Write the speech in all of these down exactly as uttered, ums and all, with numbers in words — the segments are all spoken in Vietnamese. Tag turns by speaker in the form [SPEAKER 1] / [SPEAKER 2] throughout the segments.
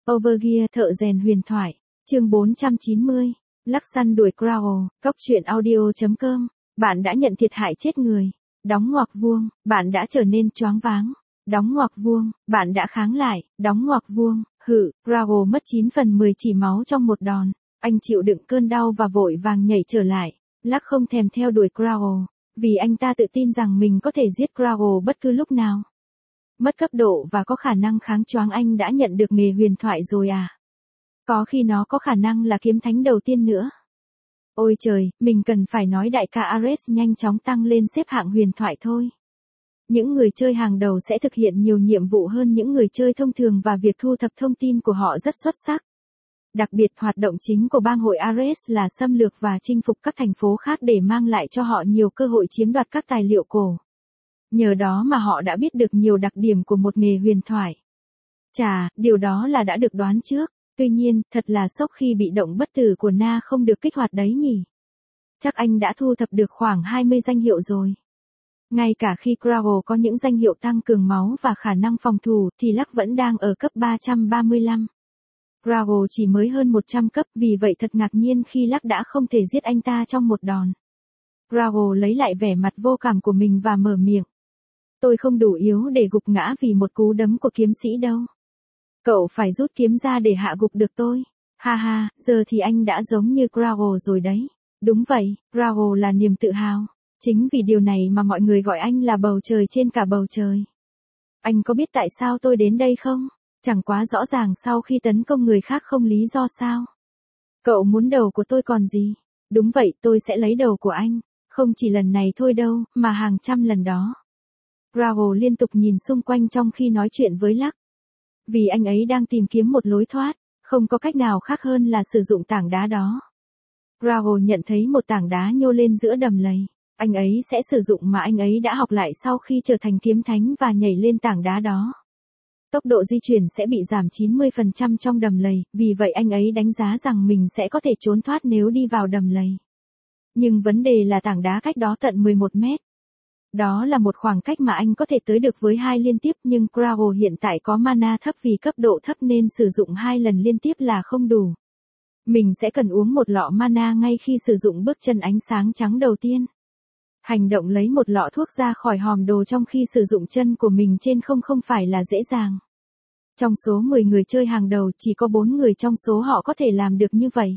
[SPEAKER 1] Overgear thợ rèn huyền thoại, chương bốn trăm chín mươi, Lắc săn đuổi Crow, cóc truyện audio chấm com, bạn đã nhận thiệt hại chết người, đóng ngoặc vuông, bạn đã trở nên choáng váng, đóng ngoặc vuông, bạn đã kháng lại, đóng ngoặc vuông, hự, Crow mất chín phần mười chỉ máu trong một đòn, anh chịu đựng cơn đau và vội vàng nhảy trở lại, Lắc không thèm theo đuổi Crow, vì anh ta tự tin rằng mình có thể giết Crow bất cứ lúc nào. Mất cấp độ và có khả năng kháng choáng, anh đã nhận được nghề huyền thoại rồi à? Có khi nó có khả năng là kiếm thánh đầu tiên nữa. Ôi trời, mình cần phải nói đại ca Ares nhanh chóng tăng lên xếp hạng huyền thoại thôi. Những người chơi hàng đầu sẽ thực hiện nhiều nhiệm vụ hơn những người chơi thông thường và việc thu thập thông tin của họ rất xuất sắc. Đặc biệt hoạt động chính của bang hội Ares là xâm lược và chinh phục các thành phố khác để mang lại cho họ nhiều cơ hội chiếm đoạt các tài liệu cổ. Nhờ đó mà họ đã biết được nhiều đặc điểm của một nghề huyền thoại. Chà, điều đó là đã được đoán trước, tuy nhiên, thật là sốc khi bị động bất tử của Na không được kích hoạt đấy nhỉ. Chắc anh đã thu thập được khoảng hai mươi danh hiệu rồi. Ngay cả khi Crow có những danh hiệu tăng cường máu và khả năng phòng thủ thì Lắc vẫn đang ở cấp ba trăm ba mươi lăm. Crow chỉ mới hơn một trăm cấp, vì vậy thật ngạc nhiên khi Lắc đã không thể giết anh ta trong một đòn. Crow lấy lại vẻ mặt vô cảm của mình và mở miệng. Tôi không đủ yếu để gục ngã vì một cú đấm của kiếm sĩ đâu. Cậu phải rút kiếm ra để hạ gục được tôi. Ha ha, giờ thì anh đã giống như Crow rồi đấy. Đúng vậy, Crow là niềm tự hào. Chính vì điều này mà mọi người gọi anh là bầu trời trên cả bầu trời. Anh có biết tại sao tôi đến đây không? Chẳng quá rõ ràng sau khi tấn công người khác không lý do sao. Cậu muốn đầu của tôi còn gì? Đúng vậy, tôi sẽ lấy đầu của anh. Không chỉ lần này thôi đâu, mà hàng trăm lần đó. Crow liên tục nhìn xung quanh trong khi nói chuyện với Lắc. Vì anh ấy đang tìm kiếm một lối thoát, không có cách nào khác hơn là sử dụng tảng đá đó. Crow nhận thấy một tảng đá nhô lên giữa đầm lầy. Anh ấy sẽ sử dụng mà anh ấy đã học lại sau khi trở thành kiếm thánh và nhảy lên tảng đá đó. Tốc độ di chuyển sẽ bị giảm chín mươi phần trăm trong đầm lầy, vì vậy anh ấy đánh giá rằng mình sẽ có thể trốn thoát nếu đi vào đầm lầy. Nhưng vấn đề là tảng đá cách đó tận mười một mét. Đó là một khoảng cách mà anh có thể tới được với hai liên tiếp, nhưng Crow hiện tại có mana thấp vì cấp độ thấp nên sử dụng hai lần liên tiếp là không đủ. Mình sẽ cần uống một lọ mana ngay khi sử dụng bước chân ánh sáng trắng đầu tiên. Hành động lấy một lọ thuốc ra khỏi hòm đồ trong khi sử dụng chân của mình trên không không phải là dễ dàng. Trong số mười người chơi hàng đầu chỉ có bốn người trong số họ có thể làm được như vậy.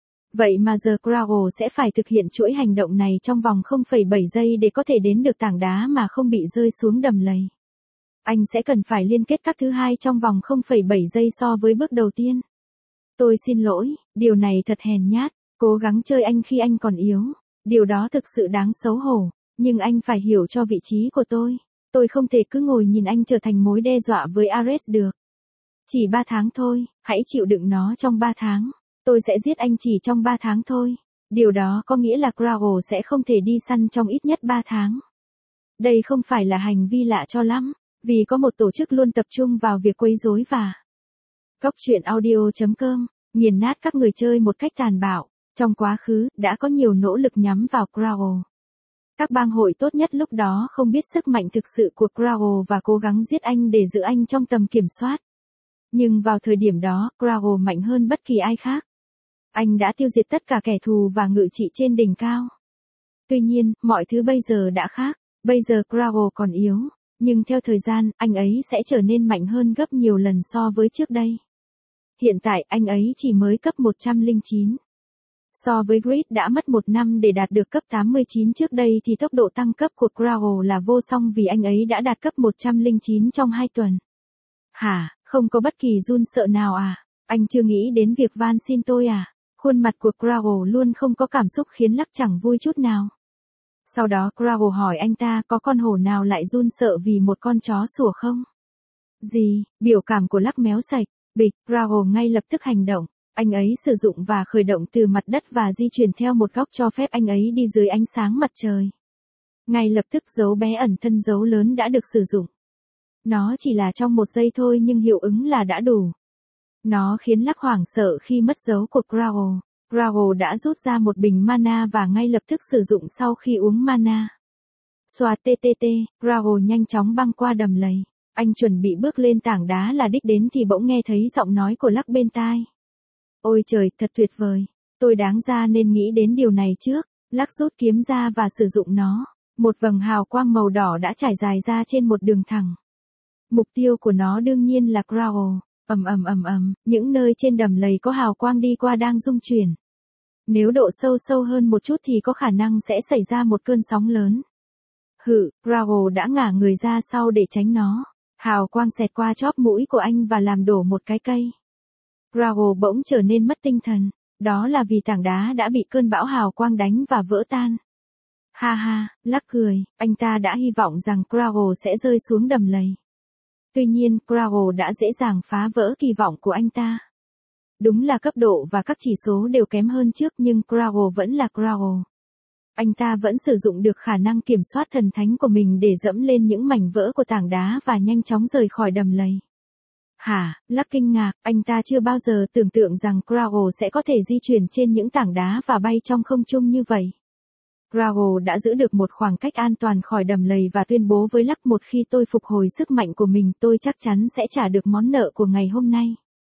[SPEAKER 1] Vậy mà giờ Crow sẽ phải thực hiện chuỗi hành động này trong vòng không phẩy bảy giây để có thể đến được tảng đá mà không bị rơi xuống đầm lầy. Anh sẽ cần phải liên kết các thứ hai trong vòng không phẩy bảy giây so với bước đầu tiên. Tôi xin lỗi, điều này thật hèn nhát, cố gắng chơi anh khi anh còn yếu. Điều đó thực sự đáng xấu hổ, nhưng anh phải hiểu cho vị trí của tôi. Tôi không thể cứ ngồi nhìn anh trở thành mối đe dọa với Ares được. Chỉ ba tháng thôi, hãy chịu đựng nó trong ba tháng. Tôi sẽ giết anh chỉ trong ba tháng thôi. Điều đó có nghĩa là Crow sẽ không thể đi săn trong ít nhất ba tháng. Đây không phải là hành vi lạ cho lắm, vì có một tổ chức luôn tập trung vào việc quấy rối và cóc truyện audio chấm com, nghiền nát các người chơi một cách tàn bạo. Trong quá khứ, đã có nhiều nỗ lực nhắm vào Crow. Các bang hội tốt nhất lúc đó không biết sức mạnh thực sự của Crow và cố gắng giết anh để giữ anh trong tầm kiểm soát. Nhưng vào thời điểm đó, Crow mạnh hơn bất kỳ ai khác. Anh đã tiêu diệt tất cả kẻ thù và ngự trị trên đỉnh cao. Tuy nhiên, mọi thứ bây giờ đã khác. Bây giờ Crow còn yếu, nhưng theo thời gian, anh ấy sẽ trở nên mạnh hơn gấp nhiều lần so với trước đây. Hiện tại, anh ấy chỉ mới cấp một trăm lẻ chín. So với Grid đã mất một năm để đạt được cấp tám mươi chín trước đây thì tốc độ tăng cấp của Crow là vô song vì anh ấy đã đạt cấp một trăm lẻ chín trong hai tuần. Hả, không có bất kỳ run sợ nào à? Anh chưa nghĩ đến việc van xin tôi à? Khuôn mặt của Crow luôn không có cảm xúc khiến Lắc chẳng vui chút nào. Sau đó Crow hỏi anh ta có con hổ nào lại run sợ vì một con chó sủa không? Gì, biểu cảm của Lắc méo sạch, bịch, Crow ngay lập tức hành động. Anh ấy sử dụng và khởi động từ mặt đất và di chuyển theo một góc cho phép anh ấy đi dưới ánh sáng mặt trời. Ngay lập tức dấu bé ẩn thân dấu lớn đã được sử dụng. Nó chỉ là trong một giây thôi nhưng hiệu ứng là đã đủ. Nó khiến Lắc hoảng sợ khi mất dấu của Crow. Crow đã rút ra một bình mana và ngay lập tức sử dụng sau khi uống mana. Xoa tê tê tê, Crow nhanh chóng băng qua đầm lầy. Anh chuẩn bị bước lên tảng đá là đích đến thì bỗng nghe thấy giọng nói của Lắc bên tai. Ôi trời, thật tuyệt vời. Tôi đáng ra nên nghĩ đến điều này trước. Lắc rút kiếm ra và sử dụng nó. Một vầng hào quang màu đỏ đã trải dài ra trên một đường thẳng. Mục tiêu của nó đương nhiên là Growl. Ầm ầm ầm ầm, những nơi trên đầm lầy có hào quang đi qua đang rung chuyển. Nếu độ sâu sâu hơn một chút thì có khả năng sẽ xảy ra một cơn sóng lớn. Hự, Growl đã ngả người ra sau để tránh nó. Hào quang xẹt qua chóp mũi của anh và làm đổ một cái cây. Growl bỗng trở nên mất tinh thần. Đó là vì tảng đá đã bị cơn bão hào quang đánh và vỡ tan. Ha ha, Lắc cười, anh ta đã hy vọng rằng Growl sẽ rơi xuống đầm lầy. Tuy nhiên, Growl đã dễ dàng phá vỡ kỳ vọng của anh ta. Đúng là cấp độ và các chỉ số đều kém hơn trước nhưng Growl vẫn là Growl. Anh ta vẫn sử dụng được khả năng kiểm soát thần thánh của mình để dẫm lên những mảnh vỡ của tảng đá và nhanh chóng rời khỏi đầm lầy. Hả, Lắc kinh ngạc, anh ta chưa bao giờ tưởng tượng rằng Growl sẽ có thể di chuyển trên những tảng đá và bay trong không trung như vậy. Growl đã giữ được một khoảng cách an toàn khỏi đầm lầy và tuyên bố với Lắc một khi tôi phục hồi sức mạnh của mình tôi chắc chắn sẽ trả được món nợ của ngày hôm nay.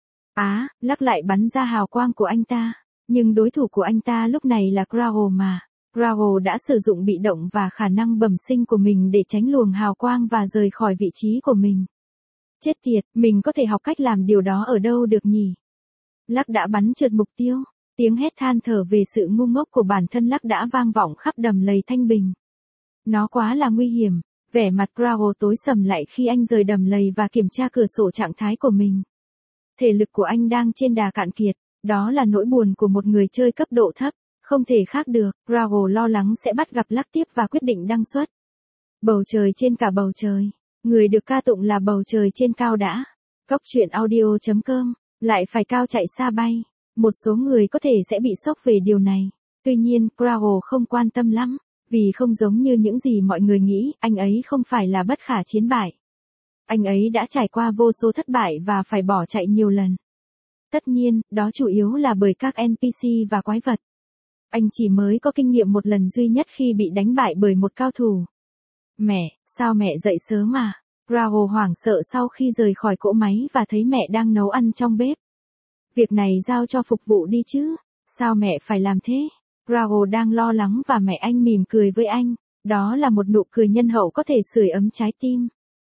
[SPEAKER 1] Á, Lắc lại bắn ra hào quang của anh ta, nhưng đối thủ của anh ta lúc này là Growl mà. Growl đã sử dụng bị động và khả năng bẩm sinh của mình để tránh luồng hào quang và rời khỏi vị trí của mình. Chết tiệt, mình có thể học cách làm điều đó ở đâu được nhỉ? Lắc đã bắn trượt mục tiêu. Tiếng hét than thở về sự ngu ngốc của bản thân Lắc đã vang vọng khắp đầm lầy Thanh Bình. Nó quá là nguy hiểm. Vẻ mặt Growl tối sầm lại khi anh rời đầm lầy và kiểm tra cửa sổ trạng thái của mình. Thể lực của anh đang trên đà cạn kiệt. Đó là nỗi buồn của một người chơi cấp độ thấp. Không thể khác được, Growl lo lắng sẽ bắt gặp Lắc tiếp và quyết định đăng xuất. Bầu trời trên cả bầu trời. Người được ca tụng là bầu trời trên cao đã. Cóc truyện audio chấm com. Lại phải cao chạy xa bay. Một số người có thể sẽ bị sốc về điều này. Tuy nhiên, Growl không quan tâm lắm. Vì không giống như những gì mọi người nghĩ, anh ấy không phải là bất khả chiến bại. Anh ấy đã trải qua vô số thất bại và phải bỏ chạy nhiều lần. Tất nhiên, đó chủ yếu là bởi các en pê xê và quái vật. Anh chỉ mới có kinh nghiệm một lần duy nhất khi bị đánh bại bởi một cao thủ. Mẹ, sao mẹ dậy sớm mà? Growl hoảng sợ sau khi rời khỏi cỗ máy và thấy mẹ đang nấu ăn trong bếp. Việc này giao cho phục vụ đi chứ, sao mẹ phải làm thế? Growl đang lo lắng và mẹ anh mỉm cười với anh, đó là một nụ cười nhân hậu có thể sưởi ấm trái tim.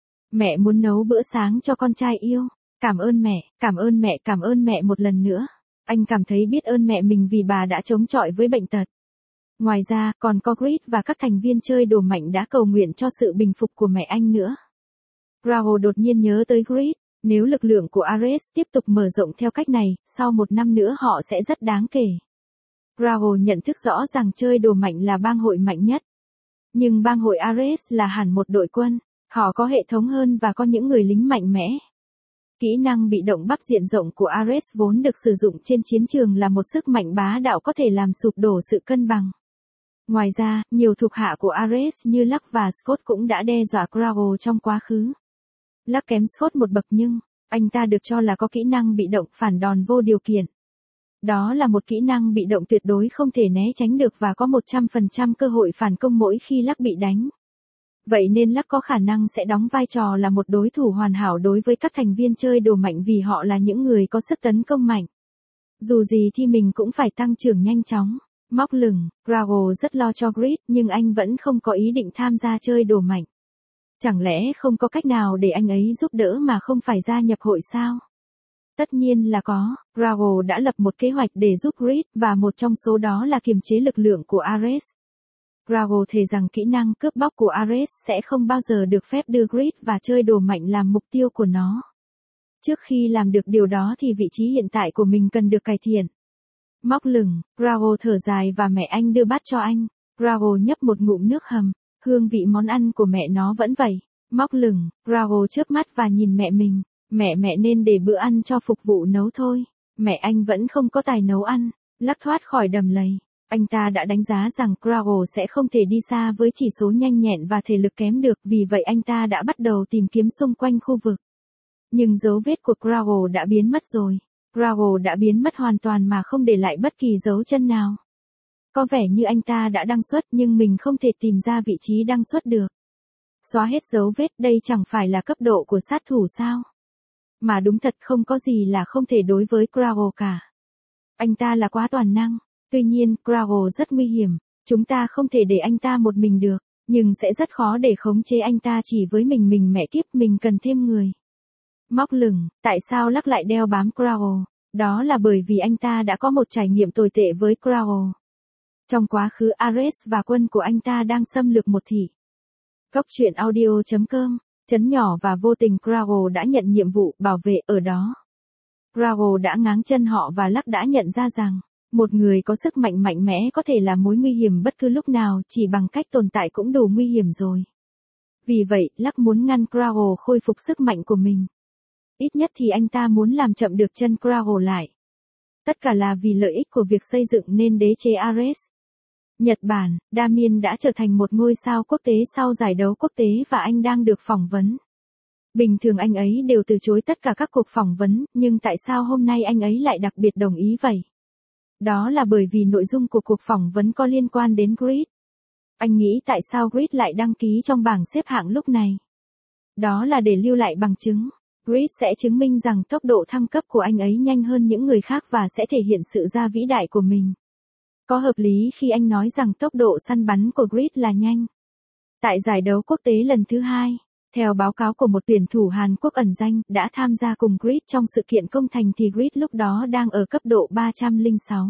[SPEAKER 1] Mẹ muốn nấu bữa sáng cho con trai yêu, cảm ơn mẹ, cảm ơn mẹ, cảm ơn mẹ một lần nữa. Anh cảm thấy biết ơn mẹ mình vì bà đã chống chọi với bệnh tật. Ngoài ra, còn có Grid và các thành viên chơi đồ mạnh đã cầu nguyện cho sự bình phục của mẹ anh nữa. Growl đột nhiên nhớ tới Grid, nếu lực lượng của Ares tiếp tục mở rộng theo cách này, sau một năm nữa họ sẽ rất đáng kể. Growl nhận thức rõ rằng chơi đồ mạnh là bang hội mạnh nhất. Nhưng bang hội Ares là hẳn một đội quân, họ có hệ thống hơn và có những người lính mạnh mẽ. Kỹ năng bị động bắp diện rộng của Ares vốn được sử dụng trên chiến trường là một sức mạnh bá đạo có thể làm sụp đổ sự cân bằng. Ngoài ra, nhiều thuộc hạ của Ares như Lắc và Scott cũng đã đe dọa Growl trong quá khứ. Lắc kém Scott một bậc nhưng, anh ta được cho là có kỹ năng bị động phản đòn vô điều kiện. Đó là một kỹ năng bị động tuyệt đối không thể né tránh được và có một trăm phần trăm cơ hội phản công mỗi khi Lắc bị đánh. Vậy nên Lắc có khả năng sẽ đóng vai trò là một đối thủ hoàn hảo đối với các thành viên chơi đồ mạnh vì họ là những người có sức tấn công mạnh. Dù gì thì mình cũng phải tăng trưởng nhanh chóng. Móc lửng, Growl rất lo cho Grid nhưng anh vẫn không có ý định tham gia chơi đồ mạnh. Chẳng lẽ không có cách nào để anh ấy giúp đỡ mà không phải gia nhập hội sao? Tất nhiên là có, Growl đã lập một kế hoạch để giúp Grid và một trong số đó là kiềm chế lực lượng của Ares. Growl thề rằng kỹ năng cướp bóc của Ares sẽ không bao giờ được phép đưa Grid và chơi đồ mạnh làm mục tiêu của nó. Trước khi làm được điều đó thì vị trí hiện tại của mình cần được cải thiện. Móc lửng, Growl thở dài và mẹ anh đưa bát cho anh. Growl nhấp một ngụm nước hầm, hương vị món ăn của mẹ nó vẫn vậy. Móc lửng, Growl chớp mắt và nhìn mẹ mình. Mẹ mẹ nên để bữa ăn cho phục vụ nấu thôi. Mẹ anh vẫn không có tài nấu ăn. Lắc thoát khỏi đầm lầy. Anh ta đã đánh giá rằng Growl sẽ không thể đi xa với chỉ số nhanh nhẹn và thể lực kém được vì vậy anh ta đã bắt đầu tìm kiếm xung quanh khu vực. Nhưng dấu vết của Growl đã biến mất rồi. Growl đã biến mất hoàn toàn mà không để lại bất kỳ dấu chân nào. Có vẻ như anh ta đã đăng xuất nhưng mình không thể tìm ra vị trí đăng xuất được. Xóa hết dấu vết, đây chẳng phải là cấp độ của sát thủ sao? Mà đúng thật không có gì là không thể đối với Crowell cả. Anh ta là quá toàn năng. Tuy nhiên, Crowell rất nguy hiểm. Chúng ta không thể để anh ta một mình được. Nhưng sẽ rất khó để khống chế anh ta chỉ với mình mình mẹ kiếp, mình cần thêm người. Móc lửng, tại sao Lắc lại đeo bám Crowell? Đó là bởi vì anh ta đã có một trải nghiệm tồi tệ với Crowell. Trong quá khứ Ares và quân của anh ta đang xâm lược một thị. Cốc truyện audio chấm com, chấn nhỏ và vô tình Crowell đã nhận nhiệm vụ bảo vệ ở đó. Crowell đã ngáng chân họ và Lắc đã nhận ra rằng, một người có sức mạnh mạnh mẽ có thể là mối nguy hiểm bất cứ lúc nào, chỉ bằng cách tồn tại cũng đủ nguy hiểm rồi. Vì vậy, Lắc muốn ngăn Crowell khôi phục sức mạnh của mình. Ít nhất thì anh ta muốn làm chậm được chân Crowell lại. Tất cả là vì lợi ích của việc xây dựng nên đế chế Ares. Nhật Bản, Damien đã trở thành một ngôi sao quốc tế sau giải đấu quốc tế và anh đang được phỏng vấn. Bình thường anh ấy đều từ chối tất cả các cuộc phỏng vấn, nhưng tại sao hôm nay anh ấy lại đặc biệt đồng ý vậy? Đó là bởi vì nội dung của cuộc phỏng vấn có liên quan đến Grid. Anh nghĩ tại sao Grid lại đăng ký trong bảng xếp hạng lúc này? Đó là để lưu lại bằng chứng. Grid sẽ chứng minh rằng tốc độ thăng cấp của anh ấy nhanh hơn những người khác và sẽ thể hiện sự ra vĩ đại của mình. Có hợp lý khi anh nói rằng tốc độ săn bắn của Grid là nhanh. Tại giải đấu quốc tế lần thứ hai, theo báo cáo của một tuyển thủ Hàn Quốc ẩn danh đã tham gia cùng Grid trong sự kiện công thành thì Grid lúc đó đang ở cấp độ ba trăm lẻ sáu.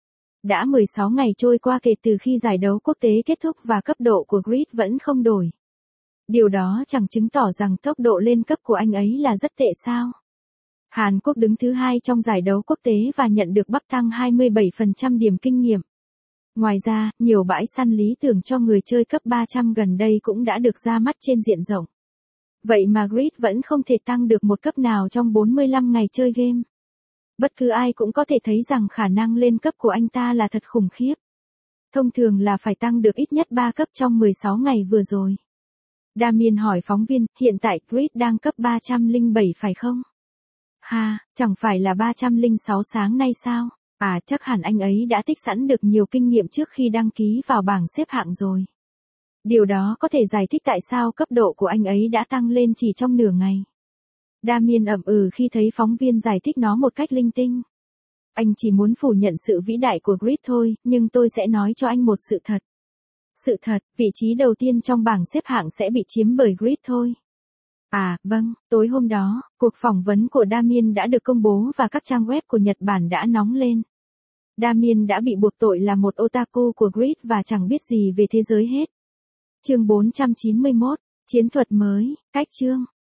[SPEAKER 1] Đã mười sáu ngày trôi qua kể từ khi giải đấu quốc tế kết thúc và cấp độ của Grid vẫn không đổi. Điều đó chẳng chứng tỏ rằng tốc độ lên cấp của anh ấy là rất tệ sao? Hàn Quốc đứng thứ hai trong giải đấu quốc tế và nhận được bắp tăng hai mươi bảy phần trăm điểm kinh nghiệm. Ngoài ra, nhiều bãi săn lý tưởng cho người chơi cấp ba trăm gần đây cũng đã được ra mắt trên diện rộng. Vậy mà Grid vẫn không thể tăng được một cấp nào trong bốn mươi lăm ngày chơi game. Bất cứ ai cũng có thể thấy rằng khả năng lên cấp của anh ta là thật khủng khiếp. Thông thường là phải tăng được ít nhất ba cấp trong mười sáu ngày vừa rồi. Damien hỏi phóng viên, hiện tại Grid đang cấp ba trăm lẻ bảy phải không? Ha, chẳng phải là ba trăm lẻ sáu sáng nay sao? À, chắc hẳn anh ấy đã tích sẵn được nhiều kinh nghiệm trước khi đăng ký vào bảng xếp hạng rồi. Điều đó có thể giải thích tại sao cấp độ của anh ấy đã tăng lên chỉ trong nửa ngày. Damien ậm ừ khi thấy phóng viên giải thích nó một cách linh tinh. Anh chỉ muốn phủ nhận sự vĩ đại của Grid thôi, nhưng tôi sẽ nói cho anh một sự thật. Sự thật, vị trí đầu tiên trong bảng xếp hạng sẽ bị chiếm bởi Grid thôi. À, vâng, tối hôm đó, cuộc phỏng vấn của Damien đã được công bố và các trang web của Nhật Bản đã nóng lên. Damien đã bị buộc tội là một otaku của Grid và chẳng biết gì về thế giới hết. Chương bốn trăm chín mươi mốt, chiến thuật mới, cách chương.